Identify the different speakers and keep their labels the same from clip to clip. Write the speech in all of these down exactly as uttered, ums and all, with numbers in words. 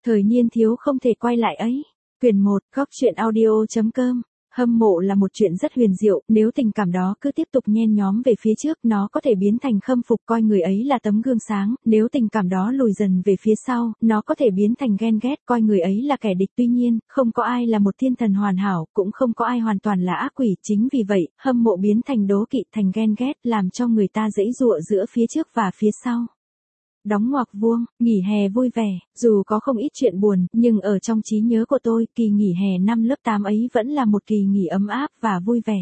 Speaker 1: Thời niên thiếu không thể quay lại ấy. Quyển một, góc truyện audio chấm com. Hâm mộ là một chuyện rất huyền diệu, nếu tình cảm đó cứ tiếp tục nhen nhóm về phía trước, nó có thể biến thành khâm phục coi người ấy là tấm gương sáng, nếu tình cảm đó lùi dần về phía sau, nó có thể biến thành ghen ghét coi người ấy là kẻ địch. Tuy nhiên, không có ai là một thiên thần hoàn hảo, cũng không có ai hoàn toàn là ác quỷ, chính vì vậy, hâm mộ biến thành đố kỵ, thành ghen ghét, làm cho người ta giãy giụa giữa phía trước và phía sau. Đóng ngoặc vuông, nghỉ hè vui vẻ, dù có không ít chuyện buồn, nhưng ở trong trí nhớ của tôi, kỳ nghỉ hè năm lớp tám ấy vẫn là một kỳ nghỉ ấm áp và vui vẻ.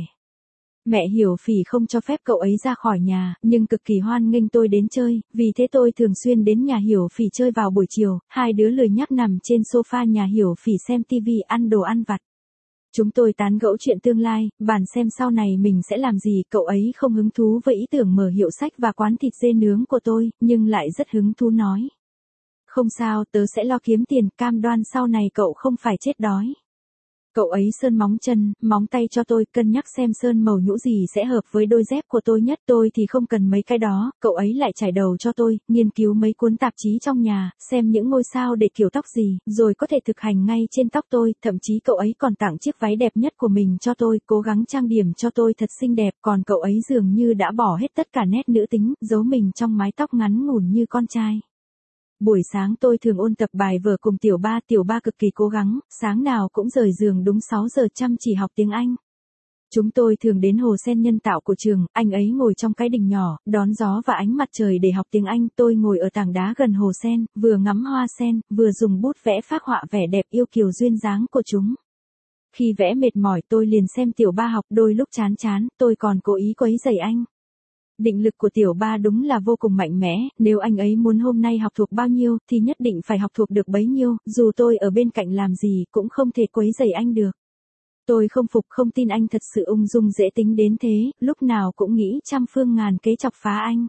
Speaker 1: Mẹ Hiểu Phỉ không cho phép cậu ấy ra khỏi nhà, nhưng cực kỳ hoan nghênh tôi đến chơi, vì thế tôi thường xuyên đến nhà Hiểu Phỉ chơi vào buổi chiều, hai đứa lười nhác nằm trên sofa nhà Hiểu Phỉ xem tivi ăn đồ ăn vặt. Chúng tôi tán gẫu chuyện tương lai, bàn xem sau này mình sẽ làm gì, cậu ấy không hứng thú với ý tưởng mở hiệu sách và quán thịt dê nướng của tôi, nhưng lại rất hứng thú nói. Không sao, tớ sẽ lo kiếm tiền, cam đoan sau này cậu không phải chết đói. Cậu ấy sơn móng chân, móng tay cho tôi, cân nhắc xem sơn màu nhũ gì sẽ hợp với đôi dép của tôi nhất. Tôi thì không cần mấy cái đó, cậu ấy lại trải đầu cho tôi, nghiên cứu mấy cuốn tạp chí trong nhà, xem những ngôi sao để kiểu tóc gì, rồi có thể thực hành ngay trên tóc tôi. Thậm chí cậu ấy còn tặng chiếc váy đẹp nhất của mình cho tôi, cố gắng trang điểm cho tôi thật xinh đẹp. Còn cậu ấy dường như đã bỏ hết tất cả nét nữ tính, giấu mình trong mái tóc ngắn ngủn như con trai. Buổi sáng tôi thường ôn tập bài vở cùng tiểu ba, tiểu ba cực kỳ cố gắng, sáng nào cũng rời giường đúng sáu giờ chăm chỉ học tiếng Anh. Chúng tôi thường đến hồ sen nhân tạo của trường, anh ấy ngồi trong cái đình nhỏ, đón gió và ánh mặt trời để học tiếng Anh, tôi ngồi ở tảng đá gần hồ sen, vừa ngắm hoa sen, vừa dùng bút vẽ phác họa vẻ đẹp yêu kiều duyên dáng của chúng. Khi vẽ mệt mỏi tôi liền xem tiểu ba học, đôi lúc chán chán, tôi còn cố ý quấy rầy anh. Định lực của tiểu ba đúng là vô cùng mạnh mẽ, nếu anh ấy muốn hôm nay học thuộc bao nhiêu, thì nhất định phải học thuộc được bấy nhiêu, dù tôi ở bên cạnh làm gì, cũng không thể quấy rầy anh được. Tôi không phục, không tin anh thật sự ung dung dễ tính đến thế, lúc nào cũng nghĩ trăm phương ngàn kế chọc phá anh.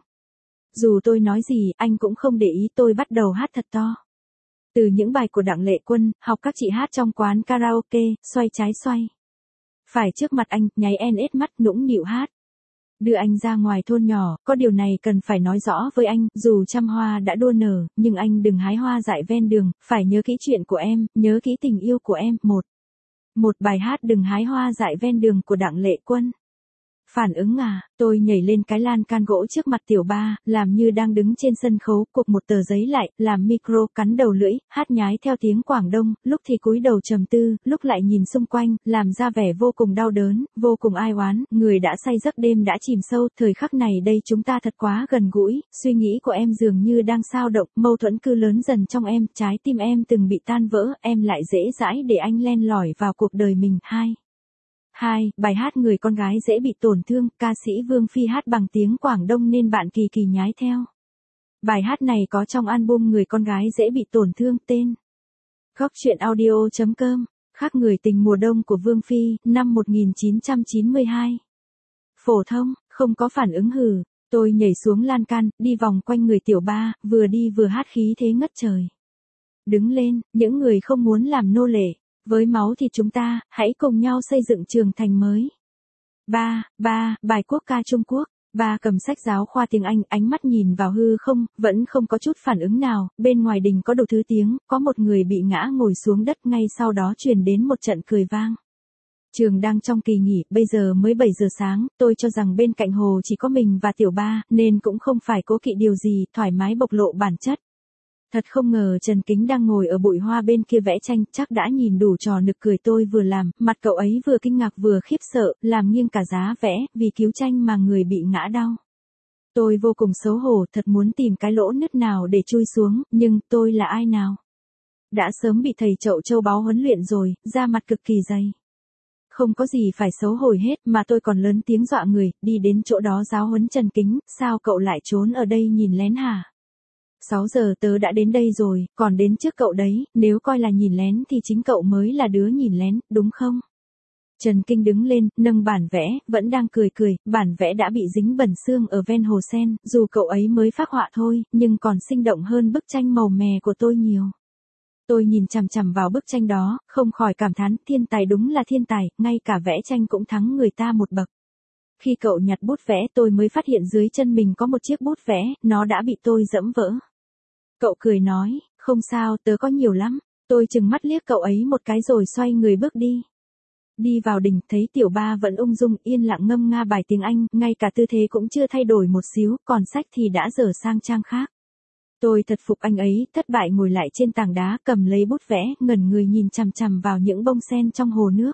Speaker 1: Dù tôi nói gì, anh cũng không để ý, tôi bắt đầu hát thật to. Từ những bài của Đặng Lệ Quân, học các chị hát trong quán karaoke, xoay trái xoay phải trước mặt anh, nháy en ét mắt, nũng nịu hát. Đưa anh ra ngoài thôn nhỏ, có điều này cần phải nói rõ với anh, dù trăm hoa đã đua nở, nhưng anh đừng hái hoa dại ven đường, phải nhớ kỹ chuyện của em, nhớ kỹ tình yêu của em. Một. Một bài hát Đừng hái hoa dại ven đường của Đặng Lệ Quân. Phản ứng à, tôi nhảy lên cái lan can gỗ trước mặt tiểu ba, làm như đang đứng trên sân khấu, cụp một tờ giấy lại, làm micro cắn đầu lưỡi, hát nhái theo tiếng Quảng Đông, lúc thì cúi đầu trầm tư, lúc lại nhìn xung quanh, làm ra vẻ vô cùng đau đớn, vô cùng ai oán, người đã say giấc đêm đã chìm sâu, thời khắc này đây chúng ta thật quá gần gũi, suy nghĩ của em dường như đang xao động, mâu thuẫn cứ lớn dần trong em, trái tim em từng bị tan vỡ, em lại dễ dãi để anh len lỏi vào cuộc đời mình. Hai. Hai, bài hát Người con gái dễ bị tổn thương, ca sĩ Vương Phi hát bằng tiếng Quảng Đông nên bạn kỳ kỳ nhái theo. Bài hát này có trong album Người con gái dễ bị tổn thương, tên góc truyện audio chấm com, khác người tình mùa đông của Vương Phi, năm một nghìn chín trăm chín mươi hai. Phổ thông, không có phản ứng hừ, tôi nhảy xuống lan can, đi vòng quanh người tiểu ba, vừa đi vừa hát khí thế ngất trời. Đứng lên, những người không muốn làm nô lệ. Với máu thì chúng ta, hãy cùng nhau xây dựng trường thành mới. Ba, ba, bài quốc ca Trung Quốc. Ba cầm sách giáo khoa tiếng Anh, ánh mắt nhìn vào hư không, vẫn không có chút phản ứng nào, bên ngoài đình có đủ thứ tiếng, có một người bị ngã ngồi xuống đất, ngay sau đó truyền đến một trận cười vang. Trường đang trong kỳ nghỉ, bây giờ mới bảy giờ sáng, tôi cho rằng bên cạnh hồ chỉ có mình và tiểu ba, nên cũng không phải cố kỵ điều gì, thoải mái bộc lộ bản chất. Thật không ngờ Trần Kính đang ngồi ở bụi hoa bên kia vẽ tranh, chắc đã nhìn đủ trò nực cười tôi vừa làm, mặt cậu ấy vừa kinh ngạc vừa khiếp sợ, làm nghiêng cả giá vẽ, vì cứu tranh mà người bị ngã đau. Tôi vô cùng xấu hổ, thật muốn tìm cái lỗ nứt nào để chui xuống, nhưng tôi là ai nào? Đã sớm bị thầy Chậu Châu Báu huấn luyện rồi, da mặt cực kỳ dày. Không có gì phải xấu hổ hết, mà tôi còn lớn tiếng dọa người, đi đến chỗ đó giáo huấn Trần Kính, sao cậu lại trốn ở đây nhìn lén hả? sáu giờ tớ đã đến đây rồi, còn đến trước cậu đấy, nếu coi là nhìn lén thì chính cậu mới là đứa nhìn lén, đúng không? Trần Kinh đứng lên, nâng bản vẽ, vẫn đang cười cười, bản vẽ đã bị dính bẩn xương ở ven hồ sen, dù cậu ấy mới phác họa thôi, nhưng còn sinh động hơn bức tranh màu mè của tôi nhiều. Tôi nhìn chằm chằm vào bức tranh đó, không khỏi cảm thán, thiên tài đúng là thiên tài, ngay cả vẽ tranh cũng thắng người ta một bậc. Khi cậu nhặt bút vẽ tôi mới phát hiện dưới chân mình có một chiếc bút vẽ, nó đã bị tôi dẫm vỡ. Cậu cười nói, Không sao, tớ có nhiều lắm. Tôi trừng mắt liếc cậu ấy một cái rồi xoay người bước đi. Đi vào đình, thấy tiểu ba vẫn ung dung yên lặng ngâm nga bài tiếng Anh, ngay cả tư thế cũng chưa thay đổi một xíu, còn sách thì đã dở sang trang khác. Tôi thật phục anh ấy, thất bại ngồi lại trên tảng đá, cầm lấy bút vẽ, ngẩn người nhìn chằm chằm vào những bông sen trong hồ nước.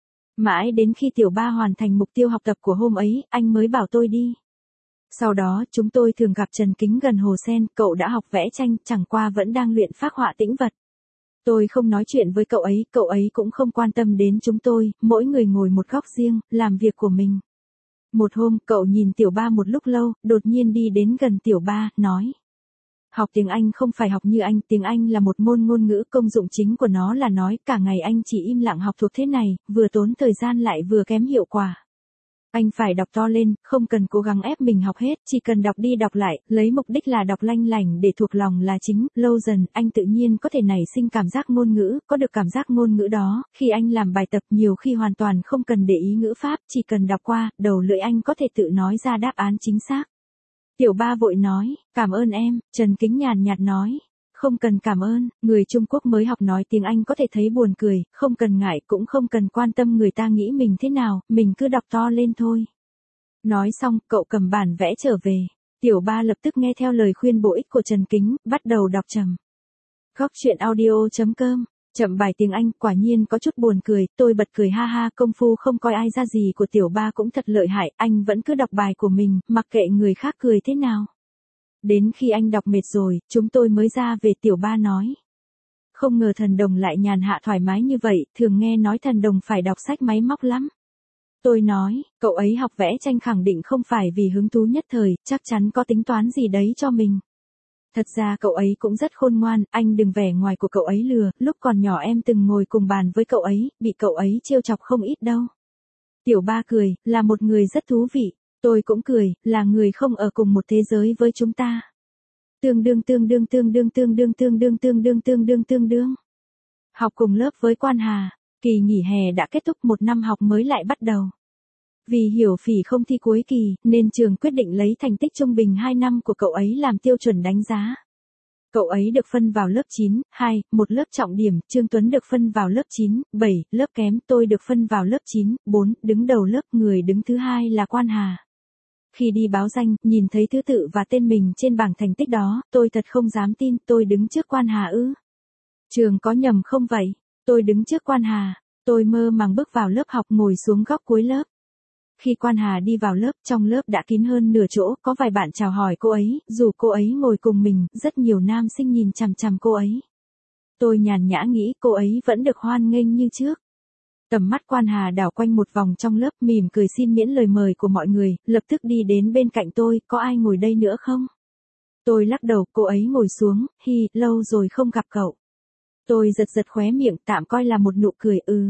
Speaker 1: Mãi đến khi tiểu ba hoàn thành mục tiêu học tập của hôm ấy, anh mới bảo tôi đi. Sau đó, chúng tôi thường gặp Trần Kính gần hồ sen, cậu đã học vẽ tranh, chẳng qua vẫn đang luyện phác họa tĩnh vật. Tôi không nói chuyện với cậu ấy, cậu ấy cũng không quan tâm đến chúng tôi, mỗi người ngồi một góc riêng, làm việc của mình. Một hôm, cậu nhìn tiểu ba một lúc lâu, đột nhiên đi đến gần tiểu ba, nói. Học tiếng Anh không phải học như anh, tiếng Anh là một môn ngôn ngữ, công dụng chính của nó là nói, cả ngày anh chỉ im lặng học thuộc thế này, vừa tốn thời gian lại vừa kém hiệu quả. Anh phải đọc to lên, không cần cố gắng ép mình học hết, chỉ cần đọc đi đọc lại, lấy mục đích là đọc lanh lành để thuộc lòng là chính, lâu dần, anh tự nhiên có thể nảy sinh cảm giác ngôn ngữ, có được cảm giác ngôn ngữ đó, khi anh làm bài tập nhiều khi hoàn toàn không cần để ý ngữ pháp, chỉ cần đọc qua, đầu lưỡi anh có thể tự nói ra đáp án chính xác. Tiểu ba vội nói, cảm ơn em, Trần Kính nhàn nhạt nói. Không cần cảm ơn, người Trung Quốc mới học nói tiếng Anh có thể thấy buồn cười, không cần ngại cũng không cần quan tâm người ta nghĩ mình thế nào, mình cứ đọc to lên thôi. Nói xong, cậu cầm bản vẽ trở về. Tiểu ba lập tức nghe theo lời khuyên bổ ích của Trần Kính, bắt đầu đọc trầm. Góc truyện audio chấm com. Chậm bài tiếng Anh, quả nhiên có chút buồn cười, tôi bật cười ha ha, công phu không coi ai ra gì của tiểu ba cũng thật lợi hại, anh vẫn cứ đọc bài của mình, mặc kệ người khác cười thế nào. Đến khi anh đọc mệt rồi, chúng tôi mới ra về, tiểu ba nói. Không ngờ thần đồng lại nhàn hạ thoải mái như vậy, thường nghe nói thần đồng phải đọc sách máy móc lắm. Tôi nói, cậu ấy học vẽ tranh khẳng định không phải vì hứng thú nhất thời, chắc chắn có tính toán gì đấy cho mình. Thật ra cậu ấy cũng rất khôn ngoan, anh đừng vẻ ngoài của cậu ấy lừa, lúc còn nhỏ em từng ngồi cùng bàn với cậu ấy, bị cậu ấy trêu chọc không ít đâu. Tiểu ba cười, là một người rất thú vị. Tôi cũng cười, là người không ở cùng một thế giới với chúng ta. Tương đương tương đương tương đương tương đương tương đương tương đương tương đương tương đương. Học cùng lớp với Quan Hà, kỳ nghỉ hè đã kết thúc, một năm học mới lại bắt đầu. Vì hiểu Phỉ không thi cuối kỳ, nên trường quyết định lấy thành tích trung bình hai năm của cậu ấy làm tiêu chuẩn đánh giá. Cậu ấy được phân vào lớp chín, hai, một lớp trọng điểm, Trương Tuấn được phân vào lớp chín, bảy, lớp kém, tôi được phân vào lớp chín, bốn, đứng đầu lớp, người đứng thứ hai là Quan Hà. Khi đi báo danh, nhìn thấy thứ tự và tên mình trên bảng thành tích đó, tôi thật không dám tin, tôi đứng trước Quan Hà ư. Trường có nhầm không vậy? Tôi đứng trước Quan Hà, tôi mơ màng bước vào lớp học, ngồi xuống góc cuối lớp. Khi Quan Hà đi vào lớp, trong lớp đã kín hơn nửa chỗ, có vài bạn chào hỏi cô ấy, dù cô ấy ngồi cùng mình, rất nhiều nam sinh nhìn chằm chằm cô ấy. Tôi nhàn nhã nghĩ cô ấy vẫn được hoan nghênh như trước. Tầm mắt Quan Hà đảo quanh một vòng trong lớp, mỉm cười xin miễn lời mời của mọi người, lập tức đi đến bên cạnh tôi, có ai ngồi đây nữa không? Tôi lắc đầu, cô ấy ngồi xuống, hi, lâu rồi không gặp cậu. Tôi giật giật khóe miệng, tạm coi là một nụ cười, ừ.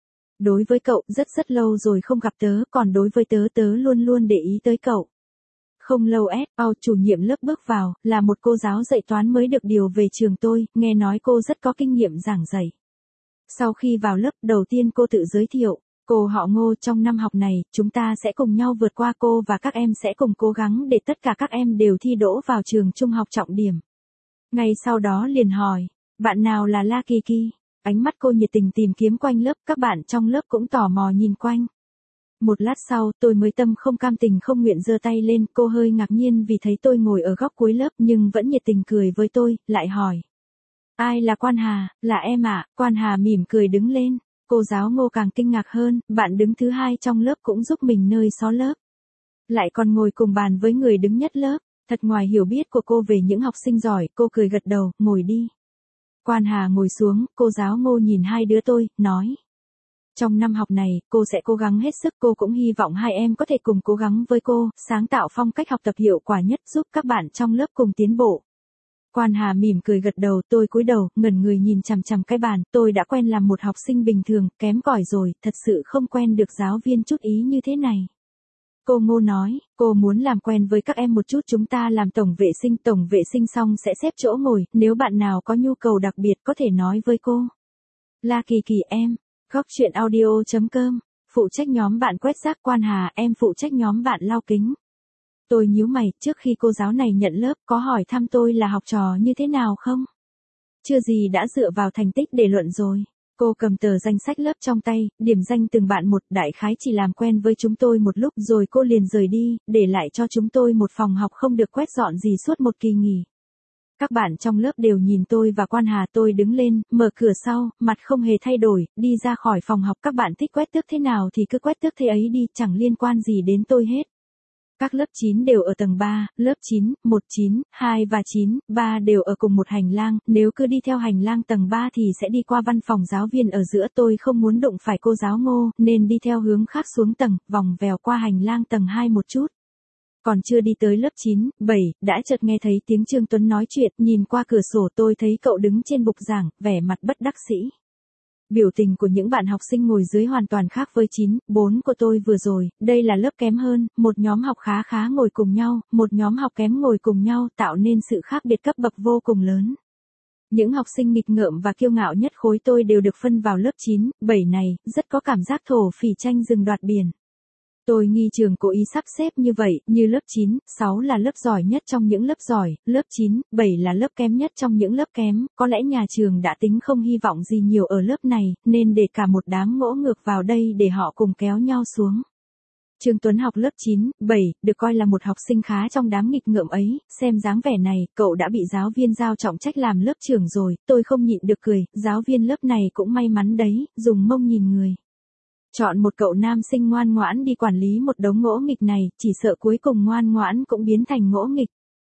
Speaker 1: Đối với cậu, rất rất lâu rồi không gặp tớ, còn đối với tớ tớ luôn luôn để ý tới cậu. Không lâu ép, ao chủ nhiệm lớp bước vào, là một cô giáo dạy toán mới được điều về trường tôi, nghe nói cô rất có kinh nghiệm giảng dạy. Sau khi vào lớp, đầu tiên cô tự giới thiệu, cô họ Ngô, trong năm học này, chúng ta sẽ cùng nhau vượt qua, cô và các em sẽ cùng cố gắng để tất cả các em đều thi đỗ vào trường trung học trọng điểm. Ngay sau đó liền hỏi, bạn nào là La Kỳ Kỳ? Ánh mắt cô nhiệt tình tìm kiếm quanh lớp, các bạn trong lớp cũng tò mò nhìn quanh. Một lát sau, tôi mới tâm không cam tình không nguyện giơ tay lên, cô hơi ngạc nhiên vì thấy tôi ngồi ở góc cuối lớp nhưng vẫn nhiệt tình cười với tôi, lại hỏi. Ai là Quan Hà? Là em ạ. À? Quan Hà mỉm cười đứng lên. Cô giáo Ngô càng kinh ngạc hơn, bạn đứng thứ hai trong lớp cũng giúp mình nơi xó lớp. Lại còn ngồi cùng bàn với người đứng nhất lớp. Thật ngoài hiểu biết của cô về những học sinh giỏi, cô cười gật đầu, ngồi đi. Quan Hà ngồi xuống, cô giáo Ngô nhìn hai đứa tôi, nói. Trong năm học này, cô sẽ cố gắng hết sức, cô cũng hy vọng hai em có thể cùng cố gắng với cô, sáng tạo phong cách học tập hiệu quả nhất giúp các bạn trong lớp cùng tiến bộ. Quan Hà mỉm cười gật đầu, tôi cúi đầu, ngẩn người nhìn chằm chằm cái bàn, tôi đã quen làm một học sinh bình thường, kém cỏi rồi, thật sự không quen được giáo viên chút ý như thế này. Cô Ngô nói, cô muốn làm quen với các em một chút, chúng ta làm tổng vệ sinh, tổng vệ sinh xong sẽ xếp chỗ ngồi, nếu bạn nào có nhu cầu đặc biệt có thể nói với cô. La Kỳ Kỳ em, góc truyện audio chấm com, phụ trách nhóm bạn quét rác. Quan Hà, em phụ trách nhóm bạn lau kính. Tôi nhíu mày, trước khi cô giáo này nhận lớp, có hỏi thăm tôi là học trò như thế nào không? chưa gì đã dựa vào thành tích để luận rồi. Cô cầm tờ danh sách lớp trong tay, điểm danh từng bạn một, đại khái chỉ làm quen với chúng tôi một lúc rồi cô liền rời đi, để lại cho chúng tôi một phòng học không được quét dọn gì suốt một kỳ nghỉ. Các bạn trong lớp đều nhìn tôi và Quan Hà. Tôi đứng lên, mở cửa sau, mặt không hề thay đổi, đi ra khỏi phòng học. Các bạn thích quét tước thế nào thì cứ quét tước thế ấy đi, chẳng liên quan gì đến tôi hết. Các lớp chín đều ở tầng ba, lớp chín, một, chín, hai và chín, ba đều ở cùng một hành lang, nếu cứ đi theo hành lang tầng ba thì sẽ đi qua văn phòng giáo viên ở giữa. Tôi không muốn đụng phải cô giáo Ngô, nên đi theo hướng khác xuống tầng, vòng vèo qua hành lang tầng hai một chút. Còn chưa đi tới lớp chín, bảy, đã chợt nghe thấy tiếng Trương Tuấn nói chuyện, nhìn qua cửa sổ tôi thấy cậu đứng trên bục giảng, vẻ mặt bất đắc dĩ. Biểu tình của những bạn học sinh ngồi dưới hoàn toàn khác với chín, bốn của tôi vừa rồi, đây là lớp kém hơn, một nhóm học khá khá ngồi cùng nhau, một nhóm học kém ngồi cùng nhau tạo nên sự khác biệt cấp bậc vô cùng lớn. Những học sinh nghịch ngợm và kiêu ngạo nhất khối tôi đều được phân vào lớp chín, bảy này, rất có cảm giác thổ phỉ tranh rừng đoạt biển. Tôi nghi trường cố ý sắp xếp như vậy, như lớp chín, sáu là lớp giỏi nhất trong những lớp giỏi, lớp chín, bảy là lớp kém nhất trong những lớp kém, có lẽ nhà trường đã tính không hy vọng gì nhiều ở lớp này, nên để cả một đám ngỗ ngược vào đây để họ cùng kéo nhau xuống. Trương Tuấn học lớp chín, bảy, được coi là một học sinh khá trong đám nghịch ngợm ấy, xem dáng vẻ này, cậu đã bị giáo viên giao trọng trách làm lớp trưởng rồi, tôi không nhịn được cười, giáo viên lớp này cũng may mắn đấy, dùng mông nhìn người. Chọn một cậu nam sinh ngoan ngoãn đi quản lý một đống ngỗ nghịch này, chỉ sợ cuối cùng ngoan ngoãn cũng biến thành ngỗ nghịch.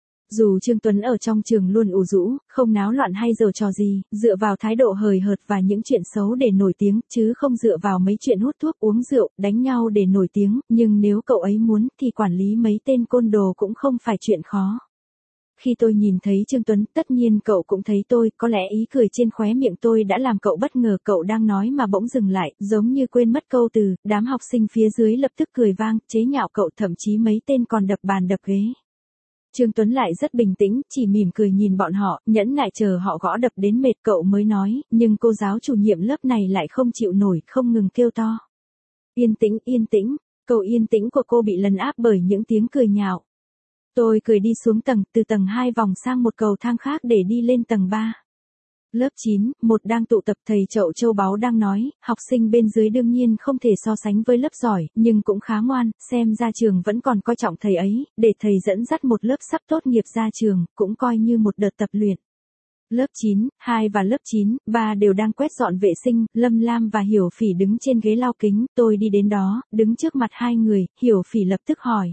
Speaker 1: Dù Trương Tuấn ở trong trường luôn ủ rũ, không náo loạn hay giở trò gì, dựa vào thái độ hời hợt và những chuyện xấu để nổi tiếng, chứ không dựa vào mấy chuyện hút thuốc uống rượu, đánh nhau để nổi tiếng, nhưng nếu cậu ấy muốn thì quản lý mấy tên côn đồ cũng không phải chuyện khó. Khi tôi nhìn thấy Trương Tuấn, tất nhiên cậu cũng thấy tôi, có lẽ ý cười trên khóe miệng tôi đã làm cậu bất ngờ, cậu đang nói mà bỗng dừng lại, giống như quên mất câu từ, đám học sinh phía dưới lập tức cười vang, chế nhạo cậu, thậm chí mấy tên còn đập bàn đập ghế. Trương Tuấn lại rất bình tĩnh, chỉ mỉm cười nhìn bọn họ, nhẫn nại chờ họ gõ đập đến mệt cậu mới nói, nhưng cô giáo chủ nhiệm lớp này lại không chịu nổi, không ngừng kêu to. Yên tĩnh, yên tĩnh, câu yên tĩnh của cô bị lấn áp bởi những tiếng cười nhạo. Tôi cười đi xuống tầng, từ tầng hai vòng sang một cầu thang khác để đi lên tầng ba. Lớp chín, một đang tụ tập, thầy Chậu Châu Báu đang nói, học sinh bên dưới đương nhiên không thể so sánh với lớp giỏi, nhưng cũng khá ngoan, xem ra trường vẫn còn coi trọng thầy ấy, để thầy dẫn dắt một lớp sắp tốt nghiệp ra trường, cũng coi như một đợt tập luyện. Lớp chín, hai và lớp chín, ba đều đang quét dọn vệ sinh, Lâm Lam và Hiểu Phỉ đứng trên ghế lau kính, tôi đi đến đó, đứng trước mặt hai người, Hiểu Phỉ lập tức hỏi.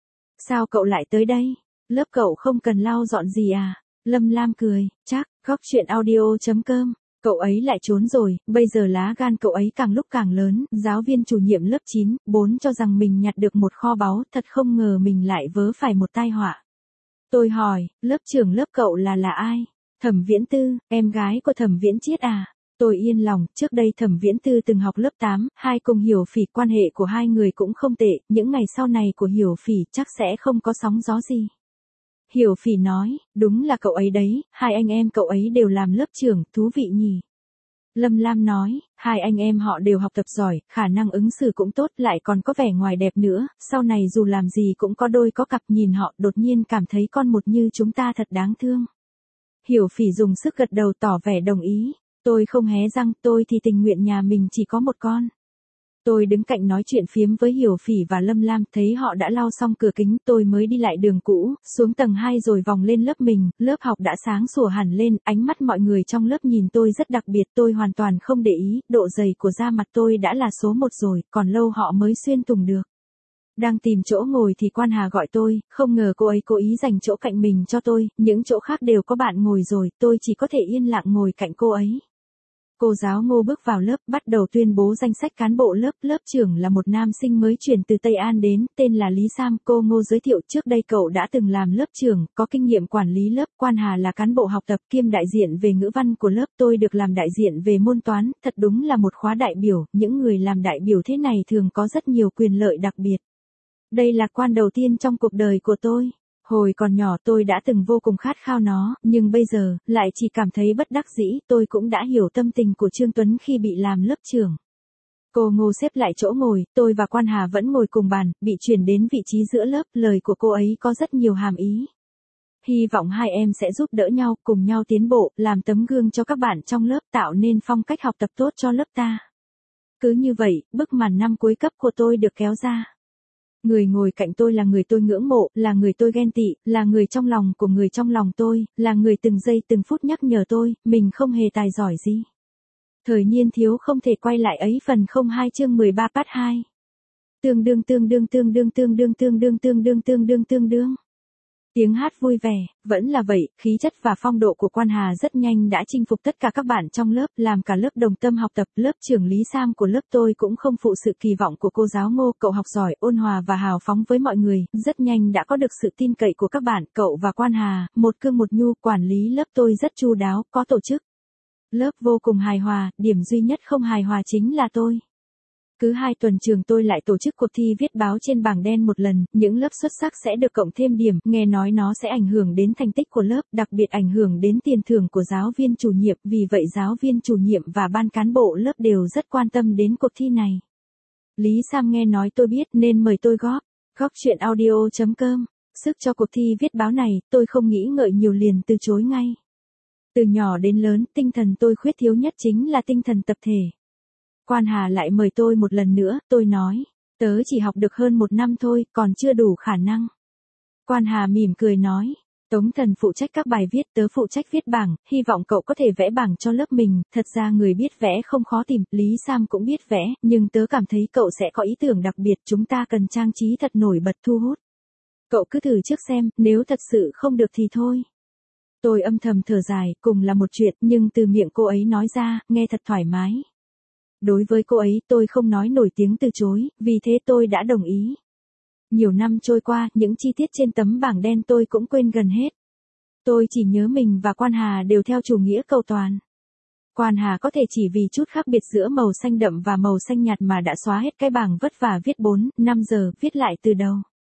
Speaker 1: Sao cậu lại tới đây? Lớp cậu không cần lau dọn gì à? Lâm Lam cười, chắc, góc chuyện audio chấm com. Cậu ấy lại trốn rồi, bây giờ lá gan cậu ấy càng lúc càng lớn, giáo viên chủ nhiệm lớp chín, bốn cho rằng mình nhặt được một kho báu, thật không ngờ mình lại vớ phải một tai họa. Tôi hỏi, lớp trưởng lớp cậu là là ai? Thẩm Viễn Tư, em gái của Thẩm Viễn Chiết à? Tôi yên lòng, trước đây Thẩm Viễn Tư từng học lớp tám, hai cùng Hiểu Phỉ, quan hệ của hai người cũng không tệ, những ngày sau này của Hiểu Phỉ chắc sẽ không có sóng gió gì. Hiểu Phỉ nói, đúng là cậu ấy đấy, hai anh em cậu ấy đều làm lớp trưởng, thú vị nhỉ. Lâm Lam nói, hai anh em họ đều học tập giỏi, khả năng ứng xử cũng tốt, lại còn có vẻ ngoài đẹp nữa, sau này dù làm gì cũng có đôi có cặp, nhìn họ đột nhiên cảm thấy con một như chúng ta thật đáng thương. Hiểu Phỉ dùng sức gật đầu tỏ vẻ đồng ý. Tôi không hé răng, tôi thì tình nguyện nhà mình chỉ có một con. Tôi đứng cạnh nói chuyện phiếm với Hiểu Phỉ và Lâm Lam, thấy họ đã lau xong cửa kính, tôi mới đi lại đường cũ, xuống tầng hai rồi vòng lên lớp mình, lớp học đã sáng sủa hẳn lên, ánh mắt mọi người trong lớp nhìn tôi rất đặc biệt, tôi hoàn toàn không để ý, độ dày của da mặt tôi đã là số một rồi, còn lâu họ mới xuyên thủng được. Đang tìm chỗ ngồi thì Quan Hà gọi tôi, không ngờ cô ấy cố ý dành chỗ cạnh mình cho tôi, những chỗ khác đều có bạn ngồi rồi, tôi chỉ có thể yên lặng ngồi cạnh cô ấy. Cô giáo Ngô bước vào lớp, bắt đầu tuyên bố danh sách cán bộ lớp, lớp trưởng là một nam sinh mới chuyển từ Tây An đến, tên là Lý Sam, cô Ngô giới thiệu trước đây cậu đã từng làm lớp trưởng, có kinh nghiệm quản lý lớp, Quan Hà là cán bộ học tập kiêm đại diện về ngữ văn của lớp, tôi được làm đại diện về môn toán, thật đúng là một khóa đại biểu, những người làm đại biểu thế này thường có rất nhiều quyền lợi đặc biệt. Đây là quan đầu tiên trong cuộc đời của tôi. Hồi còn nhỏ tôi đã từng vô cùng khát khao nó, nhưng bây giờ, lại chỉ cảm thấy bất đắc dĩ, tôi cũng đã hiểu tâm tình của Trương Tuấn khi bị làm lớp trưởng. Cô Ngô xếp lại chỗ ngồi, tôi và Quan Hà vẫn ngồi cùng bàn, bị chuyển đến vị trí giữa lớp, lời của cô ấy có rất nhiều hàm ý. hy vọng hai em sẽ giúp đỡ nhau, cùng nhau tiến bộ, làm tấm gương cho các bạn trong lớp, tạo nên phong cách học tập tốt cho lớp ta. Cứ như vậy, bức màn năm cuối cấp của tôi được kéo ra. Người ngồi cạnh tôi là người tôi ngưỡng mộ, là người tôi ghen tị, là người trong lòng của người trong lòng tôi, là người từng giây từng phút nhắc nhở tôi, mình không hề tài giỏi gì. Thời niên thiếu không thể quay lại ấy phần không hai chương mười ba part hai. Tương đương tương đương tương đương tương đương tương đương tương đương tương đương tương đương. Tiếng hát vui vẻ, vẫn là vậy, khí chất và phong độ của Quan Hà rất nhanh đã chinh phục tất cả các bạn trong lớp, làm cả lớp đồng tâm học tập. Lớp trưởng Lý Sam của lớp tôi cũng không phụ sự kỳ vọng của cô giáo Ngô, cậu học giỏi, ôn hòa và hào phóng với mọi người, rất nhanh đã có được sự tin cậy của các bạn. Cậu và Quan Hà, một cương một nhu, quản lý lớp tôi rất chu đáo, có tổ chức. Lớp vô cùng hài hòa, điểm duy nhất không hài hòa chính là tôi. Cứ hai tuần trường tôi lại tổ chức cuộc thi viết báo trên bảng đen một lần, những lớp xuất sắc sẽ được cộng thêm điểm, nghe nói nó sẽ ảnh hưởng đến thành tích của lớp, đặc biệt ảnh hưởng đến tiền thưởng của giáo viên chủ nhiệm, vì vậy giáo viên chủ nhiệm và ban cán bộ lớp đều rất quan tâm đến cuộc thi này. Lý Sam nghe nói tôi biết nên mời tôi góp, góp chuyện audio chấm com, sức cho cuộc thi viết báo này, tôi không nghĩ ngợi nhiều liền từ chối ngay. Từ nhỏ đến lớn, tinh thần tôi khuyết thiếu nhất chính là tinh thần tập thể. Quan Hà lại mời tôi một lần nữa, tôi nói, tớ chỉ học được hơn một năm thôi, còn chưa đủ khả năng. Quan Hà mỉm cười nói, Tống Thần phụ trách các bài viết, tớ phụ trách viết bảng, hy vọng cậu có thể vẽ bảng cho lớp mình, thật ra người biết vẽ không khó tìm, Lý Sam cũng biết vẽ, nhưng tớ cảm thấy cậu sẽ có ý tưởng đặc biệt, chúng ta cần trang trí thật nổi bật thu hút. Cậu cứ thử trước xem, nếu thật sự không được thì thôi. Tôi âm thầm thở dài, cùng là một chuyện, nhưng từ miệng cô ấy nói ra, nghe thật thoải mái. Đối với cô ấy, tôi không nói nổi tiếng từ chối, vì thế tôi đã đồng ý. Nhiều năm trôi qua, những chi tiết trên tấm bảng đen tôi cũng quên gần hết. Tôi chỉ nhớ mình và Quan Hà đều theo chủ nghĩa cầu toàn. Quan Hà có thể chỉ vì chút khác biệt giữa màu xanh đậm và màu xanh nhạt mà đã xóa hết cái bảng vất vả viết bốn, năm giờ, viết lại từ đầu.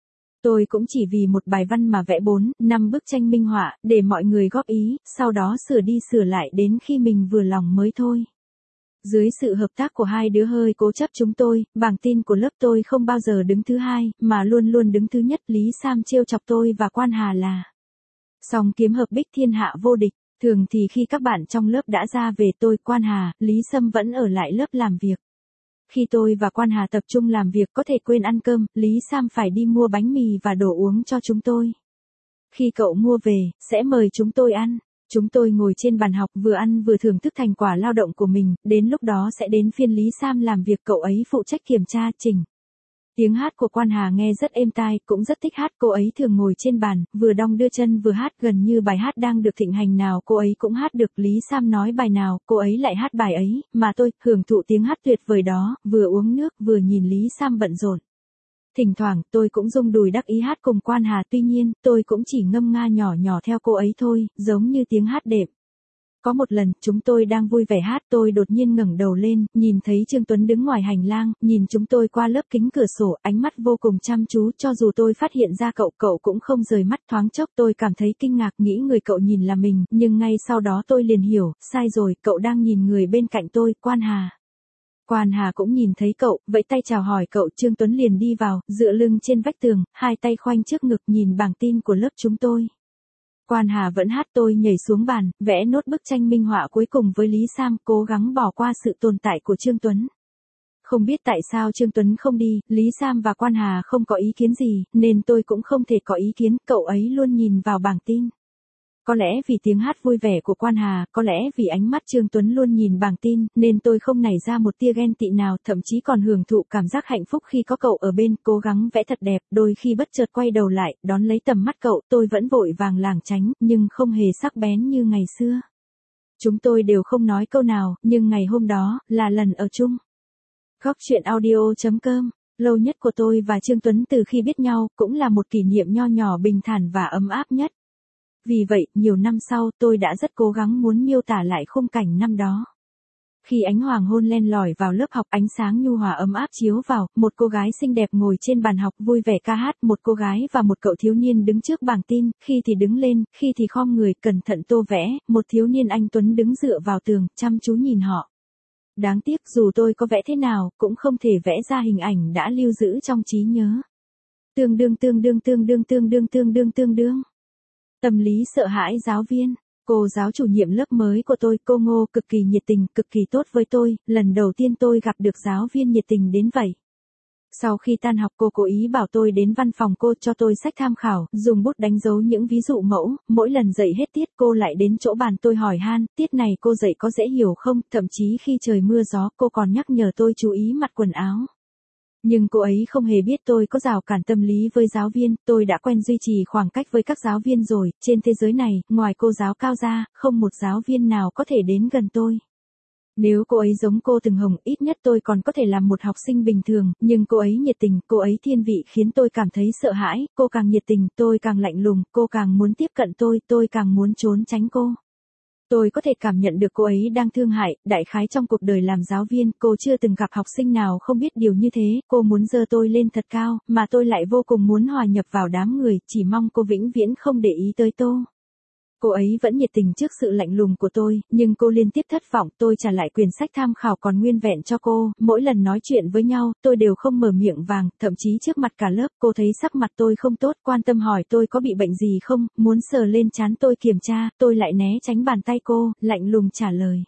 Speaker 1: Tôi cũng chỉ vì một bài văn mà vẽ bốn, năm bức tranh minh họa, để mọi người góp ý, sau đó sửa đi sửa lại đến khi mình vừa lòng mới thôi. Dưới sự hợp tác của hai đứa hơi cố chấp chúng tôi, bảng tin của lớp tôi không bao giờ đứng thứ hai, mà luôn luôn đứng thứ nhất. Lý Sam trêu chọc tôi và Quan Hà là song kiếm hợp bích thiên hạ vô địch. Thường thì khi các bạn trong lớp đã ra về, tôi, Quan Hà, Lý Sâm vẫn ở lại lớp làm việc. Khi tôi và Quan Hà tập trung làm việc có thể quên ăn cơm, Lý Sam phải đi mua bánh mì và đồ uống cho chúng tôi. Khi cậu mua về, sẽ mời chúng tôi ăn. Chúng tôi ngồi trên bàn học vừa ăn vừa thưởng thức thành quả lao động của mình, đến lúc đó sẽ đến phiên Lý Sam làm việc, cậu ấy phụ trách kiểm tra, chỉnh. Tiếng hát của Quan Hà nghe rất êm tai, cũng rất thích hát, cô ấy thường ngồi trên bàn, vừa đong đưa chân vừa hát, gần như bài hát đang được thịnh hành nào cô ấy cũng hát được. Lý Sam nói bài nào, cô ấy lại hát bài ấy, mà tôi hưởng thụ tiếng hát tuyệt vời đó, vừa uống nước vừa nhìn Lý Sam bận rộn. Thỉnh thoảng, tôi cũng rung đùi đắc ý hát cùng Quan Hà, tuy nhiên, tôi cũng chỉ ngâm nga nhỏ nhỏ theo cô ấy thôi, giống như tiếng hát đệm. Có một lần, chúng tôi đang vui vẻ hát, tôi đột nhiên ngẩng đầu lên, nhìn thấy Trương Tuấn đứng ngoài hành lang, nhìn chúng tôi qua lớp kính cửa sổ, ánh mắt vô cùng chăm chú, cho dù tôi phát hiện ra cậu, cậu cũng không rời mắt. Thoáng chốc tôi cảm thấy kinh ngạc, nghĩ người cậu nhìn là mình, nhưng ngay sau đó tôi liền hiểu, sai rồi, cậu đang nhìn người bên cạnh tôi, Quan Hà. Quan Hà cũng nhìn thấy cậu, vẫy tay chào hỏi cậu. Trương Tuấn liền đi vào, dựa lưng trên vách tường, hai tay khoanh trước ngực nhìn bảng tin của lớp chúng tôi. Quan Hà vẫn hát, tôi nhảy xuống bàn, vẽ nốt bức tranh minh họa cuối cùng với Lý Sam, cố gắng bỏ qua sự tồn tại của Trương Tuấn. Không biết tại sao Trương Tuấn không đi, Lý Sam và Quan Hà không có ý kiến gì, nên tôi cũng không thể có ý kiến, cậu ấy luôn nhìn vào bảng tin. Có lẽ vì tiếng hát vui vẻ của Quan Hà, có lẽ vì ánh mắt Trương Tuấn luôn nhìn bảng tin, nên tôi không nảy ra một tia ghen tị nào, thậm chí còn hưởng thụ cảm giác hạnh phúc khi có cậu ở bên, cố gắng vẽ thật đẹp, đôi khi bất chợt quay đầu lại, đón lấy tầm mắt cậu, tôi vẫn vội vàng lảng tránh, nhưng không hề sắc bén như ngày xưa. Chúng tôi đều không nói câu nào, nhưng ngày hôm đó, là lần ở chung. Góc chuyện audio chấm com, lâu nhất của tôi và Trương Tuấn từ khi biết nhau, cũng là một kỷ niệm nho nhỏ bình thản và ấm áp nhất. Vì vậy, nhiều năm sau, tôi đã rất cố gắng muốn miêu tả lại khung cảnh năm đó. Khi ánh hoàng hôn len lỏi vào lớp học, ánh sáng nhu hòa ấm áp chiếu vào, một cô gái xinh đẹp ngồi trên bàn học vui vẻ ca hát, một cô gái và một cậu thiếu niên đứng trước bảng tin, khi thì đứng lên, khi thì khom người, cẩn thận tô vẽ, một thiếu niên anh tuấn đứng dựa vào tường, chăm chú nhìn họ. Đáng tiếc, dù tôi có vẽ thế nào, cũng không thể vẽ ra hình ảnh đã lưu giữ trong trí nhớ. Tương đương tương đương tương đương tương đương tương đương tương đương. Tâm lý sợ hãi giáo viên. Cô giáo chủ nhiệm lớp mới của tôi, cô Ngô, cực kỳ nhiệt tình, cực kỳ tốt với tôi, lần đầu tiên tôi gặp được giáo viên nhiệt tình đến vậy. Sau khi tan học cô cố ý bảo tôi đến văn phòng cô cho tôi sách tham khảo, dùng bút đánh dấu những ví dụ mẫu, mỗi lần dạy hết tiết cô lại đến chỗ bàn tôi hỏi han, tiết này cô dạy có dễ hiểu không, thậm chí khi trời mưa gió cô còn nhắc nhở tôi chú ý mặc quần áo. Nhưng cô ấy không hề biết tôi có rào cản tâm lý với giáo viên, tôi đã quen duy trì khoảng cách với các giáo viên rồi, trên thế giới này, ngoài cô giáo cao ra, không một giáo viên nào có thể đến gần tôi. Nếu cô ấy giống cô Từng Hồng, ít nhất tôi còn có thể làm một học sinh bình thường, nhưng cô ấy nhiệt tình, cô ấy thiên vị khiến tôi cảm thấy sợ hãi, cô càng nhiệt tình, tôi càng lạnh lùng, cô càng muốn tiếp cận tôi, tôi càng muốn trốn tránh cô. Tôi có thể cảm nhận được cô ấy đang thương hại, đại khái trong cuộc đời làm giáo viên, cô chưa từng gặp học sinh nào không biết điều như thế, cô muốn giơ tôi lên thật cao, mà tôi lại vô cùng muốn hòa nhập vào đám người, chỉ mong cô vĩnh viễn không để ý tới tôi. Cô ấy vẫn nhiệt tình trước sự lạnh lùng của tôi, nhưng cô liên tiếp thất vọng, tôi trả lại quyển sách tham khảo còn nguyên vẹn cho cô, mỗi lần nói chuyện với nhau, tôi đều không mở miệng vàng, thậm chí trước mặt cả lớp, cô thấy sắc mặt tôi không tốt, quan tâm hỏi tôi có bị bệnh gì không, muốn sờ lên trán tôi kiểm tra, tôi lại né tránh bàn tay cô, lạnh lùng trả lời.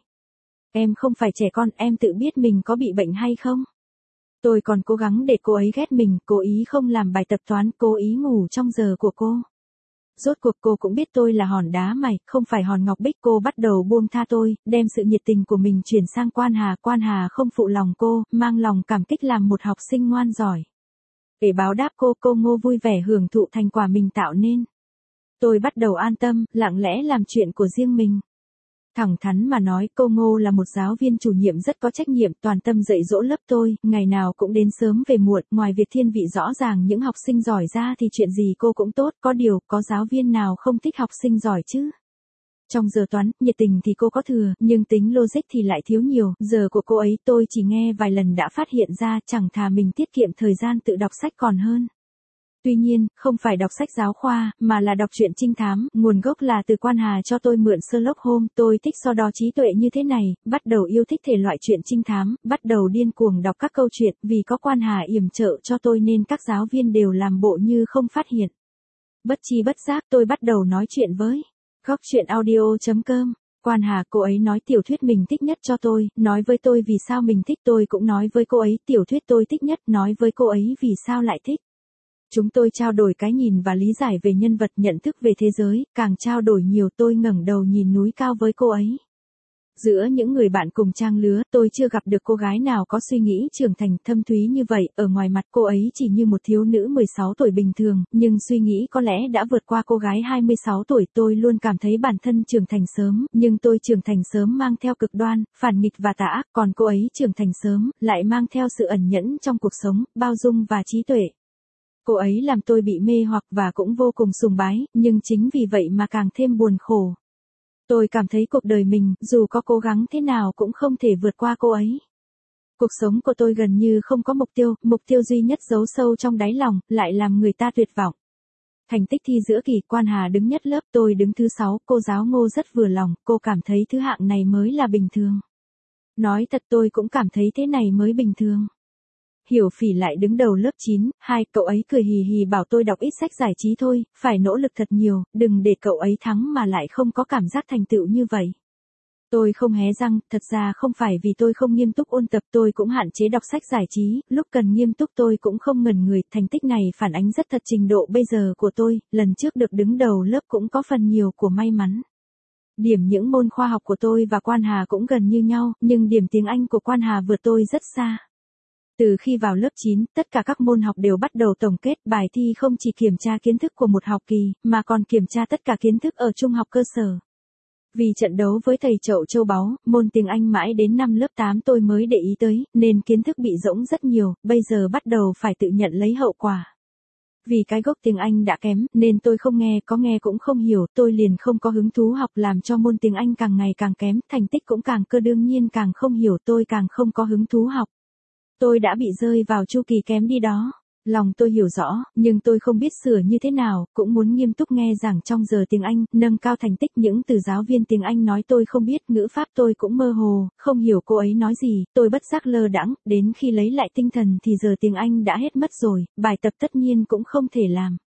Speaker 1: Em không phải trẻ con, em tự biết mình có bị bệnh hay không? Tôi còn cố gắng để cô ấy ghét mình, cố ý không làm bài tập toán, cố ý ngủ trong giờ của cô. Rốt cuộc cô cũng biết tôi là hòn đá mài, không phải hòn ngọc bích, cô bắt đầu buông tha tôi, đem sự nhiệt tình của mình chuyển sang Quan Hà, Quan Hà không phụ lòng cô, mang lòng cảm kích làm một học sinh ngoan giỏi. Để báo đáp cô, cô Ngô vui vẻ hưởng thụ thành quả mình tạo nên. Tôi bắt đầu an tâm, lặng lẽ làm chuyện của riêng mình. Thẳng thắn mà nói, cô Ngô là một giáo viên chủ nhiệm rất có trách nhiệm, toàn tâm dạy dỗ lớp tôi, ngày nào cũng đến sớm về muộn, ngoài việc thiên vị rõ ràng những học sinh giỏi ra thì chuyện gì cô cũng tốt, có điều, có giáo viên nào không thích học sinh giỏi chứ? Trong giờ toán, nhiệt tình thì cô có thừa, nhưng tính logic thì lại thiếu nhiều, giờ của cô ấy tôi chỉ nghe vài lần đã phát hiện ra, chẳng thà mình tiết kiệm thời gian tự đọc sách còn hơn. Tuy nhiên, không phải đọc sách giáo khoa, mà là đọc truyện trinh thám, nguồn gốc là từ Quan Hà cho tôi mượn Sherlock Holmes, tôi thích so đo trí tuệ như thế này, bắt đầu yêu thích thể loại truyện trinh thám, bắt đầu điên cuồng đọc các câu chuyện, vì có Quan Hà yểm trợ cho tôi nên các giáo viên đều làm bộ như không phát hiện. Bất chi bất giác tôi bắt đầu nói chuyện với góc truyện audio chấm com. Quan Hà, cô ấy nói tiểu thuyết mình thích nhất cho tôi, nói với tôi vì sao mình thích, tôi cũng nói với cô ấy tiểu thuyết tôi thích nhất, nói với cô ấy vì sao lại thích. Chúng tôi trao đổi cái nhìn và lý giải về nhân vật, nhận thức về thế giới, càng trao đổi nhiều tôi ngẩng đầu nhìn núi cao với cô ấy. Giữa những người bạn cùng trang lứa, tôi chưa gặp được cô gái nào có suy nghĩ trưởng thành thâm thúy như vậy, ở ngoài mặt cô ấy chỉ như một thiếu nữ mười sáu tuổi bình thường, nhưng suy nghĩ có lẽ đã vượt qua cô gái hai mươi sáu tuổi, tôi luôn cảm thấy bản thân trưởng thành sớm, nhưng tôi trưởng thành sớm mang theo cực đoan, phản nghịch và tà ác, còn cô ấy trưởng thành sớm, lại mang theo sự ẩn nhẫn trong cuộc sống, bao dung và trí tuệ. Cô ấy làm tôi bị mê hoặc và cũng vô cùng sùng bái, nhưng chính vì vậy mà càng thêm buồn khổ. Tôi cảm thấy cuộc đời mình, dù có cố gắng thế nào cũng không thể vượt qua cô ấy. Cuộc sống của tôi gần như không có mục tiêu, mục tiêu duy nhất giấu sâu trong đáy lòng, lại làm người ta tuyệt vọng. Thành tích thi giữa kỳ, Quan Hà đứng nhất lớp, tôi đứng thứ sáu, cô giáo Ngô rất vừa lòng, cô cảm thấy thứ hạng này mới là bình thường. Nói thật tôi cũng cảm thấy thế này mới bình thường. Hiểu Phỉ lại đứng đầu lớp chín, hai, cậu ấy cười hì hì bảo tôi đọc ít sách giải trí thôi, phải nỗ lực thật nhiều, đừng để cậu ấy thắng mà lại không có cảm giác thành tựu như vậy. Tôi không hé răng, thật ra không phải vì tôi không nghiêm túc ôn tập, tôi cũng hạn chế đọc sách giải trí, lúc cần nghiêm túc tôi cũng không ngần người, thành tích này phản ánh rất thật trình độ bây giờ của tôi, lần trước được đứng đầu lớp cũng có phần nhiều của may mắn. Điểm những môn khoa học của tôi và Quan Hà cũng gần như nhau, nhưng điểm tiếng Anh của Quan Hà vượt tôi rất xa. Từ khi vào lớp chín, tất cả các môn học đều bắt đầu tổng kết, bài thi không chỉ kiểm tra kiến thức của một học kỳ, mà còn kiểm tra tất cả kiến thức ở trung học cơ sở. Vì trận đấu với thầy Chậu Châu Báu, môn tiếng Anh mãi đến năm lớp tám tôi mới để ý tới, nên kiến thức bị rỗng rất nhiều, bây giờ bắt đầu phải tự nhận lấy hậu quả. Vì cái gốc tiếng Anh đã kém, nên tôi không nghe, có nghe cũng không hiểu, tôi liền không có hứng thú học, làm cho môn tiếng Anh càng ngày càng kém, thành tích cũng càng cơ, đương nhiên càng không hiểu, tôi càng không có hứng thú học. Tôi đã bị rơi vào chu kỳ kém đi đó. Lòng tôi hiểu rõ, nhưng tôi không biết sửa như thế nào, cũng muốn nghiêm túc nghe giảng trong giờ tiếng Anh, nâng cao thành tích. Những từ giáo viên tiếng Anh nói tôi không biết, ngữ pháp tôi cũng mơ hồ, không hiểu cô ấy nói gì, tôi bất giác lơ đãng, đến khi lấy lại tinh thần thì giờ tiếng Anh đã hết mất rồi, bài tập tất nhiên cũng không thể làm.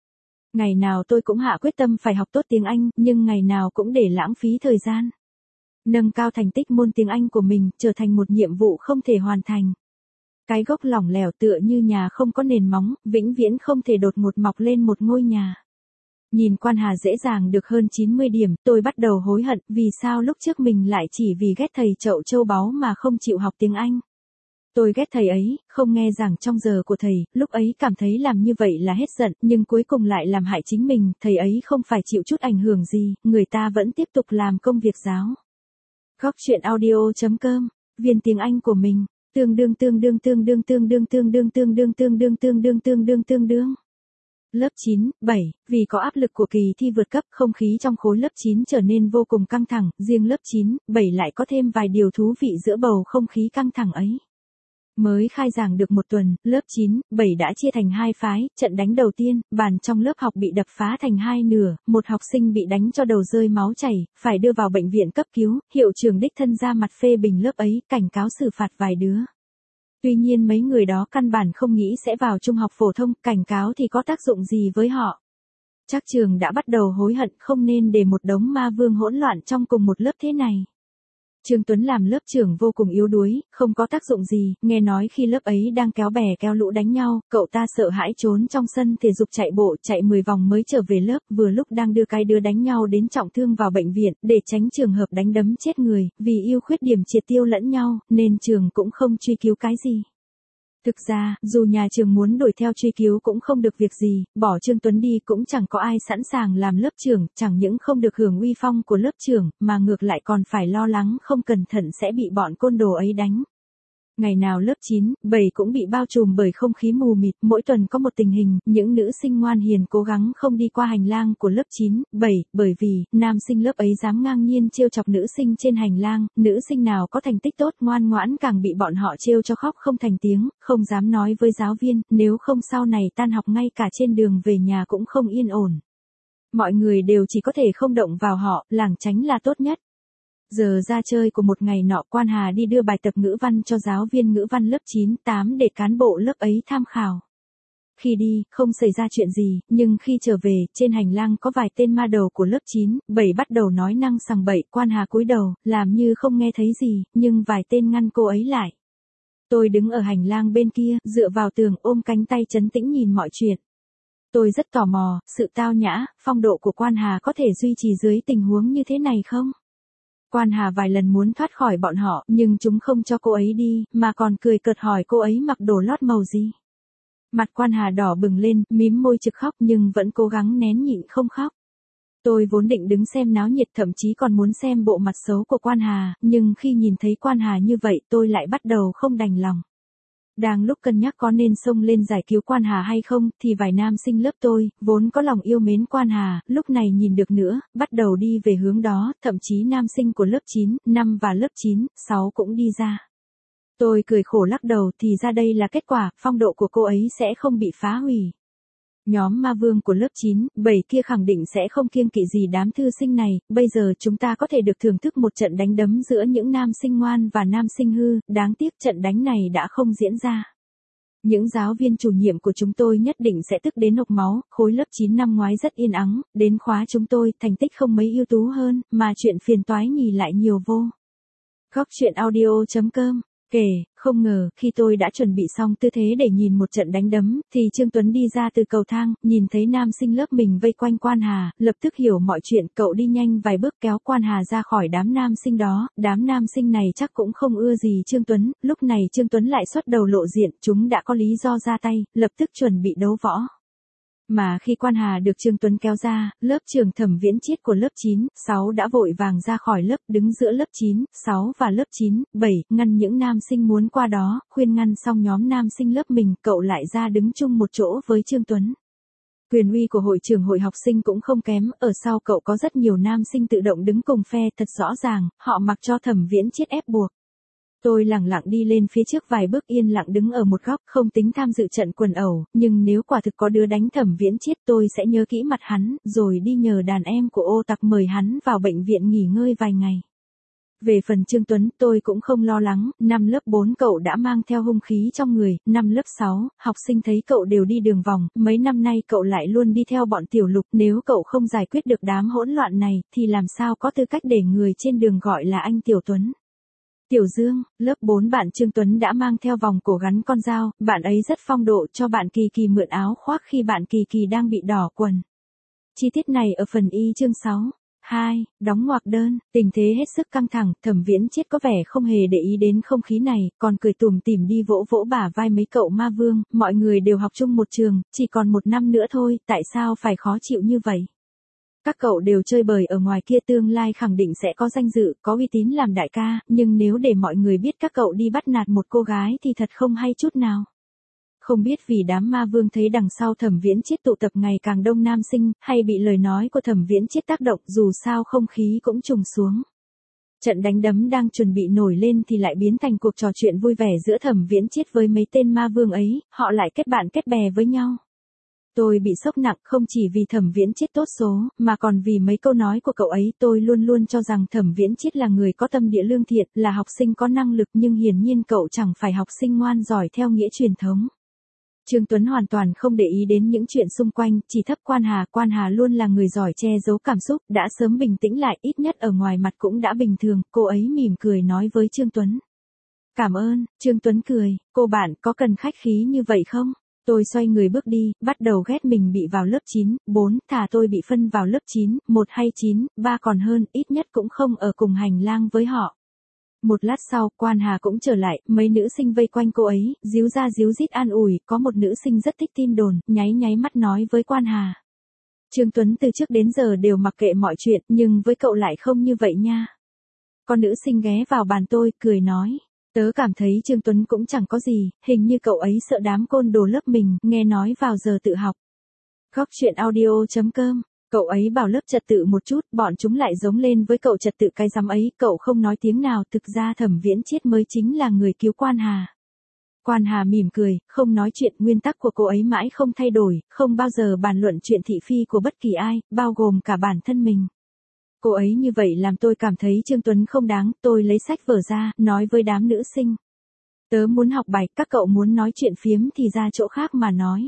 Speaker 1: Ngày nào tôi cũng hạ quyết tâm phải học tốt tiếng Anh, nhưng ngày nào cũng để lãng phí thời gian. Nâng cao thành tích môn tiếng Anh của mình trở thành một nhiệm vụ không thể hoàn thành. Cái gốc lỏng lẻo tựa như nhà không có nền móng, vĩnh viễn không thể đột ngột mọc lên một ngôi nhà. Nhìn Quan Hà dễ dàng được hơn chín mươi điểm, tôi bắt đầu hối hận vì sao lúc trước mình lại chỉ vì ghét thầy chậu châu báu mà không chịu học tiếng Anh. Tôi ghét thầy ấy, không nghe giảng trong giờ của thầy, lúc ấy cảm thấy làm như vậy là hết giận, nhưng cuối cùng lại làm hại chính mình, thầy ấy không phải chịu chút ảnh hưởng gì, người ta vẫn tiếp tục làm công việc giáo. Góc truyện audio chấm com, viên tiếng Anh của mình, tương đương tương đương tương đương tương đương tương đương tương đương tương đương tương đương tương đương tương đương. Lớp chín, bảy, vì có áp lực của kỳ thi vượt cấp, không khí trong khối lớp chín trở nên vô cùng căng thẳng, riêng lớp chín, bảy lại có thêm vài điều thú vị giữa bầu không khí căng thẳng ấy. Mới khai giảng được một tuần, lớp chín, bảy đã chia thành hai phái, trận đánh đầu tiên, bàn trong lớp học bị đập phá thành hai nửa, một học sinh bị đánh cho đầu rơi máu chảy, phải đưa vào bệnh viện cấp cứu, hiệu trưởng đích thân ra mặt phê bình lớp ấy, cảnh cáo xử phạt vài đứa. Tuy nhiên mấy người đó căn bản không nghĩ sẽ vào trung học phổ thông, cảnh cáo thì có tác dụng gì với họ. Chắc trường đã bắt đầu hối hận không nên để một đống ma vương hỗn loạn trong cùng một lớp thế này. Trương Tuấn làm lớp trưởng vô cùng yếu đuối, không có tác dụng gì, nghe nói khi lớp ấy đang kéo bè kéo lũ đánh nhau, cậu ta sợ hãi trốn trong sân thể dục chạy bộ, chạy mười vòng mới trở về lớp, vừa lúc đang đưa cái đứa đánh nhau đến trọng thương vào bệnh viện, để tránh trường hợp đánh đấm chết người, vì yêu khuyết điểm triệt tiêu lẫn nhau, nên trường cũng không truy cứu cái gì. Thực ra, dù nhà trường muốn đuổi theo truy cứu cũng không được việc gì, bỏ Trương Tuấn đi cũng chẳng có ai sẵn sàng làm lớp trưởng, chẳng những không được hưởng uy phong của lớp trưởng, mà ngược lại còn phải lo lắng không cẩn thận sẽ bị bọn côn đồ ấy đánh. Ngày nào lớp chín, bảy cũng bị bao trùm bởi không khí mù mịt, mỗi tuần có một tình hình, những nữ sinh ngoan hiền cố gắng không đi qua hành lang của lớp chín, bảy, bởi vì, nam sinh lớp ấy dám ngang nhiên trêu chọc nữ sinh trên hành lang, nữ sinh nào có thành tích tốt ngoan ngoãn càng bị bọn họ trêu cho khóc không thành tiếng, không dám nói với giáo viên, nếu không sau này tan học ngay cả trên đường về nhà cũng không yên ổn. Mọi người đều chỉ có thể không động vào họ, lảng tránh là tốt nhất. Giờ ra chơi của một ngày nọ, Quan Hà đi đưa bài tập ngữ văn cho giáo viên ngữ văn lớp chín, tám để cán bộ lớp ấy tham khảo. Khi đi, không xảy ra chuyện gì, nhưng khi trở về, trên hành lang có vài tên ma đầu của lớp chín, bảy bắt đầu nói năng sằng bậy, Quan Hà cúi đầu, làm như không nghe thấy gì, nhưng vài tên ngăn cô ấy lại. Tôi đứng ở hành lang bên kia, dựa vào tường ôm cánh tay trấn tĩnh nhìn mọi chuyện. Tôi rất tò mò, sự tao nhã, phong độ của Quan Hà có thể duy trì dưới tình huống như thế này không? Quan Hà vài lần muốn thoát khỏi bọn họ, nhưng chúng không cho cô ấy đi, mà còn cười cợt hỏi cô ấy mặc đồ lót màu gì. Mặt Quan Hà đỏ bừng lên, mím môi trực khóc nhưng vẫn cố gắng nén nhịn không khóc. Tôi vốn định đứng xem náo nhiệt, thậm chí còn muốn xem bộ mặt xấu của Quan Hà, nhưng khi nhìn thấy Quan Hà như vậy tôi lại bắt đầu không đành lòng. Đang lúc cân nhắc có nên xông lên giải cứu Quan Hà hay không, thì vài nam sinh lớp tôi, vốn có lòng yêu mến Quan Hà, lúc này nhìn được nữa, bắt đầu đi về hướng đó, thậm chí nam sinh của lớp chín, năm và lớp chín, sáu cũng đi ra. Tôi cười khổ lắc đầu, thì ra đây là kết quả, phong độ của cô ấy sẽ không bị phá hủy. Nhóm ma vương của lớp chín, bảy kia khẳng định sẽ không kiêng kỵ gì đám thư sinh này, bây giờ chúng ta có thể được thưởng thức một trận đánh đấm giữa những nam sinh ngoan và nam sinh hư, đáng tiếc trận đánh này đã không diễn ra. Những giáo viên chủ nhiệm của chúng tôi nhất định sẽ tức đến hộc máu, khối lớp chín năm ngoái rất yên ắng, đến khóa chúng tôi, thành tích không mấy ưu tú hơn, mà chuyện phiền toái nhì lại nhiều vô. Góc truyện audio chấm com Kể, không ngờ, khi tôi đã chuẩn bị xong tư thế để nhìn một trận đánh đấm, thì Trương Tuấn đi ra từ cầu thang, nhìn thấy nam sinh lớp mình vây quanh Quan Hà, lập tức hiểu mọi chuyện, cậu đi nhanh vài bước kéo Quan Hà ra khỏi đám nam sinh đó, đám nam sinh này chắc cũng không ưa gì Trương Tuấn, lúc này Trương Tuấn lại xuất đầu lộ diện, chúng đã có lý do ra tay, lập tức chuẩn bị đấu võ. Mà khi Quan Hà được Trương Tuấn kéo ra, lớp trưởng Thẩm Viễn Chiết của lớp chín, sáu đã vội vàng ra khỏi lớp, đứng giữa lớp chín, sáu và lớp chín, bảy, ngăn những nam sinh muốn qua đó, khuyên ngăn xong nhóm nam sinh lớp mình, cậu lại ra đứng chung một chỗ với Trương Tuấn. Quyền uy của hội trưởng hội học sinh cũng không kém, ở sau cậu có rất nhiều nam sinh tự động đứng cùng phe, thật rõ ràng, họ mặc cho Thẩm Viễn Chiết ép buộc. Tôi lẳng lặng đi lên phía trước vài bước, yên lặng đứng ở một góc, không tính tham dự trận quần ẩu, nhưng nếu quả thực có đứa đánh Thẩm Viễn Chiết tôi sẽ nhớ kỹ mặt hắn, rồi đi nhờ đàn em của ô tặc mời hắn vào bệnh viện nghỉ ngơi vài ngày. Về phần Trương Tuấn, tôi cũng không lo lắng, năm lớp bốn cậu đã mang theo hung khí trong người, năm lớp sáu, học sinh thấy cậu đều đi đường vòng, mấy năm nay cậu lại luôn đi theo bọn Tiểu Lục, nếu cậu không giải quyết được đám hỗn loạn này, thì làm sao có tư cách để người trên đường gọi là anh Tiểu Tuấn. Tiểu Dương, lớp bốn bạn Trương Tuấn đã mang theo vòng cổ gắn con dao, bạn ấy rất phong độ cho bạn Kỳ Kỳ mượn áo khoác khi bạn Kỳ Kỳ đang bị đỏ quần. Chi tiết này ở phần y chương sáu. hai. Đóng ngoặc đơn, tình thế hết sức căng thẳng, Thẩm Viễn Chiết có vẻ không hề để ý đến không khí này, còn cười tủm tỉm đi vỗ vỗ bả vai mấy cậu ma vương, mọi người đều học chung một trường, chỉ còn một năm nữa thôi, tại sao phải khó chịu như vậy? Các cậu đều chơi bời ở ngoài kia tương lai khẳng định sẽ có danh dự, có uy tín làm đại ca, nhưng nếu để mọi người biết các cậu đi bắt nạt một cô gái thì thật không hay chút nào. Không biết vì đám ma vương thấy đằng sau Thẩm Viễn Chiết tụ tập ngày càng đông nam sinh, hay bị lời nói của Thẩm Viễn Chiết tác động, dù sao không khí cũng trùng xuống. Trận đánh đấm đang chuẩn bị nổi lên thì lại biến thành cuộc trò chuyện vui vẻ giữa Thẩm Viễn Chiết với mấy tên ma vương ấy, họ lại kết bạn kết bè với nhau. Tôi bị sốc nặng không chỉ vì Thẩm Viễn Chiết tốt số, mà còn vì mấy câu nói của cậu ấy. Tôi luôn luôn cho rằng Thẩm Viễn Chiết là người có tâm địa lương thiện, là học sinh có năng lực, nhưng hiển nhiên cậu chẳng phải học sinh ngoan giỏi theo nghĩa truyền thống. Trương Tuấn hoàn toàn không để ý đến những chuyện xung quanh, chỉ thấp Quan Hà. Quan Hà luôn là người giỏi che giấu cảm xúc, đã sớm bình tĩnh lại, ít nhất ở ngoài mặt cũng đã bình thường. Cô ấy mỉm cười nói với Trương Tuấn. Cảm ơn. Trương Tuấn cười, cô bạn có cần khách khí như vậy không? Tôi xoay người bước đi, bắt đầu ghét mình bị vào lớp chín, bốn, thà tôi bị phân vào lớp chín, một hay chín, ba còn hơn, ít nhất cũng không ở cùng hành lang với họ. Một lát sau, Quan Hà cũng trở lại, mấy nữ sinh vây quanh cô ấy, díu ra díu dít an ủi, có một nữ sinh rất thích tin đồn, nháy nháy mắt nói với Quan Hà. Trương Tuấn từ trước đến giờ đều mặc kệ mọi chuyện, nhưng với cậu lại không như vậy nha. Con nữ sinh ghé vào bàn tôi, cười nói. Tớ cảm thấy Trương Tuấn cũng chẳng có gì, hình như cậu ấy sợ đám côn đồ lớp mình, nghe nói vào giờ tự học. Góc truyện audio chấm com. Cậu ấy bảo lớp trật tự một chút, bọn chúng lại giống lên với cậu trật tự cái rắm ấy, cậu không nói tiếng nào, thực ra Thẩm Viễn Chiết mới chính là người cứu Quan Hà. Quan Hà mỉm cười, không nói chuyện, nguyên tắc của cô ấy mãi không thay đổi, không bao giờ bàn luận chuyện thị phi của bất kỳ ai, bao gồm cả bản thân mình. Cô ấy như vậy làm tôi cảm thấy Trương Tuấn không đáng, tôi lấy sách vở ra, nói với đám nữ sinh. Tớ muốn học bài, các cậu muốn nói chuyện phiếm thì ra chỗ khác mà nói.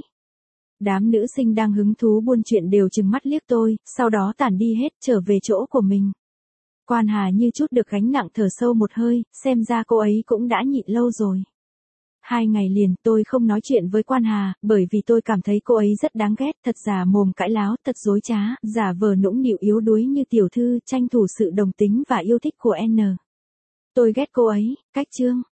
Speaker 1: Đám nữ sinh đang hứng thú buôn chuyện đều trừng mắt liếc tôi, sau đó tản đi hết trở về chỗ của mình. Quan Hà như chút được gánh nặng thở sâu một hơi, xem ra cô ấy cũng đã nhịn lâu rồi. Hai ngày liền tôi không nói chuyện với Quan Hà, bởi vì tôi cảm thấy cô ấy rất đáng ghét, thật giả mồm cãi láo, thật dối trá, giả vờ nũng nịu yếu đuối như tiểu thư, tranh thủ sự đồng tính và yêu thích của N. Tôi ghét cô ấy, cách chương.